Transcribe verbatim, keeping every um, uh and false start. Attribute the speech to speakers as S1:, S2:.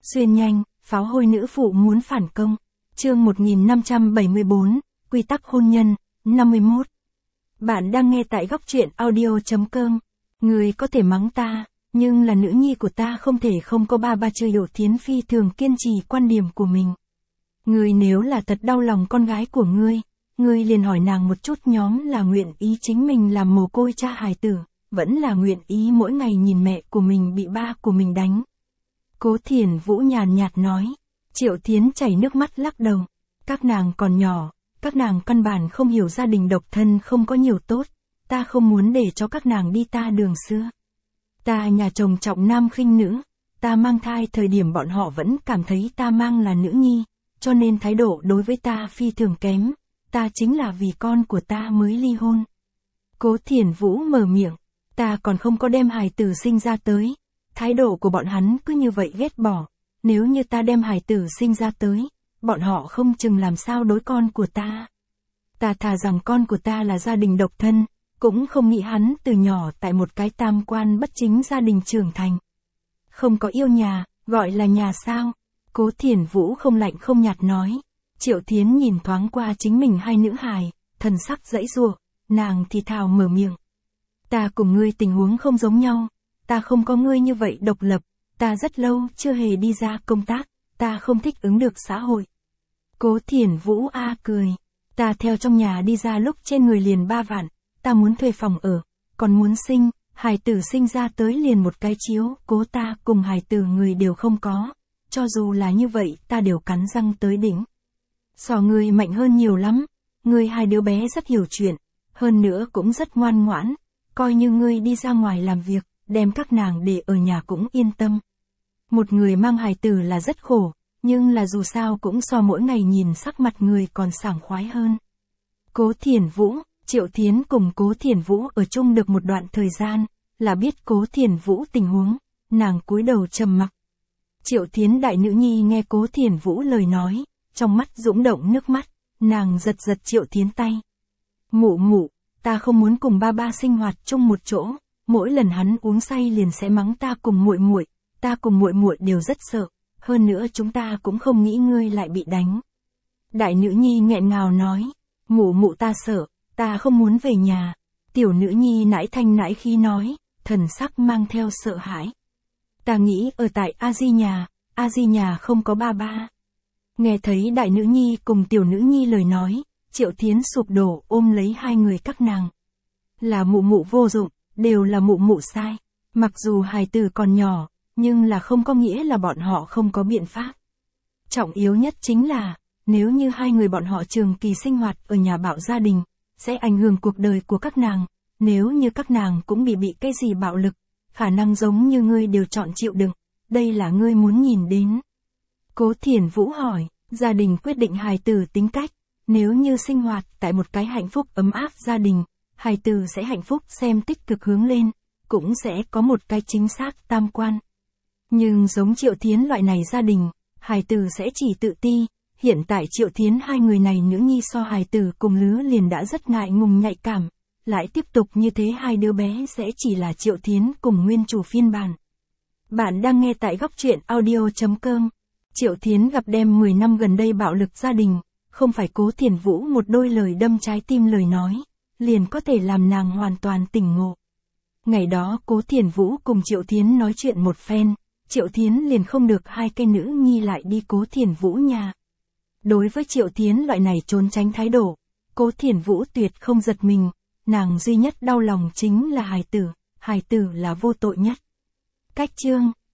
S1: Xuyên nhanh, pháo hôi nữ phụ muốn phản công. Chương một nghìn năm trăm bảy mươi bốn, Quy tắc hôn nhân, năm mươi mốt. Bạn đang nghe tại góc truyện audio chấm com. Người có thể mắng ta, nhưng là nữ nhi của ta không thể không có ba ba chơi. Đỗ Thiến Phi thường kiên trì quan điểm của mình. Ngươi nếu là thật đau lòng con gái của ngươi, ngươi liền hỏi nàng một chút, nhóm là nguyện ý chính mình làm mồ côi cha hài tử, vẫn là nguyện ý mỗi ngày nhìn mẹ của mình bị ba của mình đánh. Cố Thiển Vũ nhàn nhạt nói. Triệu Thiến chảy nước mắt lắc đầu. Các nàng còn nhỏ, các nàng căn bản không hiểu gia đình độc thân không có nhiều tốt, ta không muốn để cho các nàng đi ta đường xưa. Ta nhà chồng trọng nam khinh nữ, ta mang thai thời điểm bọn họ vẫn cảm thấy ta mang là nữ nhi, cho nên thái độ đối với ta phi thường kém, ta chính là vì con của ta mới ly hôn. Cố Thiển Vũ mở miệng, ta còn không có đem hài tử sinh ra tới, thái độ của bọn hắn cứ như vậy ghét bỏ, nếu như ta đem hài tử sinh ra tới, bọn họ không chừng làm sao đối con của ta. Ta thà rằng con của ta là gia đình độc thân, cũng không nghĩ hắn từ nhỏ tại một cái tam quan bất chính gia đình trưởng thành. Không có yêu nhà, gọi là nhà sao? Cố Thiển Vũ không lạnh không nhạt nói. Triệu Thiến nhìn thoáng qua chính mình hai nữ hài, thần sắc dãy giụa, nàng thì thào mở miệng. Ta cùng ngươi tình huống không giống nhau, ta không có ngươi như vậy độc lập, ta rất lâu chưa hề đi ra công tác, ta không thích ứng được xã hội. Cố Thiển Vũ a cười, ta theo trong nhà đi ra lúc trên người liền ba vạn, ta muốn thuê phòng ở, còn muốn sinh, hài tử sinh ra tới liền một cái chiếu, cố ta cùng hài tử người đều không có, cho dù là như vậy ta đều cắn răng tới đỉnh. So ngươi mạnh hơn nhiều lắm, ngươi hai đứa bé rất hiểu chuyện, hơn nữa cũng rất ngoan ngoãn, coi như ngươi đi ra ngoài làm việc, đem các nàng để ở nhà cũng yên tâm. Một người mang hài tử là rất khổ, nhưng là dù sao cũng so mỗi ngày nhìn sắc mặt người còn sảng khoái hơn. Cố Thiển Vũ, Triệu Thiến cùng Cố Thiển Vũ ở chung được một đoạn thời gian, là biết Cố Thiển Vũ tình huống, nàng cúi đầu trầm mặc. Triệu Thiến đại nữ nhi nghe Cố Thiển Vũ lời nói, trong mắt dũng động nước mắt, nàng giật giật Triệu Thiến tay. Mụ mụ, ta không muốn cùng ba ba sinh hoạt chung một chỗ, mỗi lần hắn uống say liền sẽ mắng ta cùng muội muội, ta cùng muội muội đều rất sợ, hơn nữa chúng ta cũng không nghĩ ngươi lại bị đánh. Đại nữ nhi nghẹn ngào nói, mụ mụ ta sợ, ta không muốn về nhà. Tiểu nữ nhi nãi thanh nãi khí nói, thần sắc mang theo sợ hãi. Ta nghĩ ở tại A Di nhà, A Di nhà không có ba ba. Nghe thấy đại nữ nhi cùng tiểu nữ nhi lời nói, Triệu Thiến sụp đổ ôm lấy hai người các nàng. Là mụ mụ vô dụng, đều là mụ mụ sai. Mặc dù hài tử còn nhỏ, nhưng là không có nghĩa là bọn họ không có biện pháp. Trọng yếu nhất chính là, nếu như hai người bọn họ trường kỳ sinh hoạt ở nhà bạo gia đình, sẽ ảnh hưởng cuộc đời của các nàng, nếu như các nàng cũng bị bị cái gì bạo lực, khả năng giống như ngươi đều chọn chịu đựng, đây là ngươi muốn nhìn đến. Cố Thiển Vũ hỏi, gia đình quyết định hài tử tính cách, nếu như sinh hoạt tại một cái hạnh phúc ấm áp gia đình, hài tử sẽ hạnh phúc xem tích cực hướng lên, cũng sẽ có một cái chính xác tam quan. Nhưng giống Triệu Thiến loại này gia đình, hài tử sẽ chỉ tự ti, hiện tại Triệu Thiến hai người này nữ nhi so hài tử cùng lứa liền đã rất ngại ngùng nhạy cảm, lại tiếp tục như thế hai đứa bé sẽ chỉ là Triệu Thiến cùng nguyên chủ phiên bản. Bạn đang nghe tại góc truyện audio chấm com. Triệu Thiến gặp đem mười năm gần đây bạo lực gia đình, không phải Cố Thiển Vũ một đôi lời đâm trái tim lời nói, liền có thể làm nàng hoàn toàn tỉnh ngộ. Ngày đó Cố Thiển Vũ cùng Triệu Thiến nói chuyện một phen, Triệu Thiến liền không được hai cây nữ nhi lại đi Cố Thiển Vũ nhà. Đối với Triệu Thiến loại này trốn tránh thái độ, Cố Thiển Vũ tuyệt không giật mình, nàng duy nhất đau lòng chính là hài tử, hài tử là vô tội nhất. Cách chương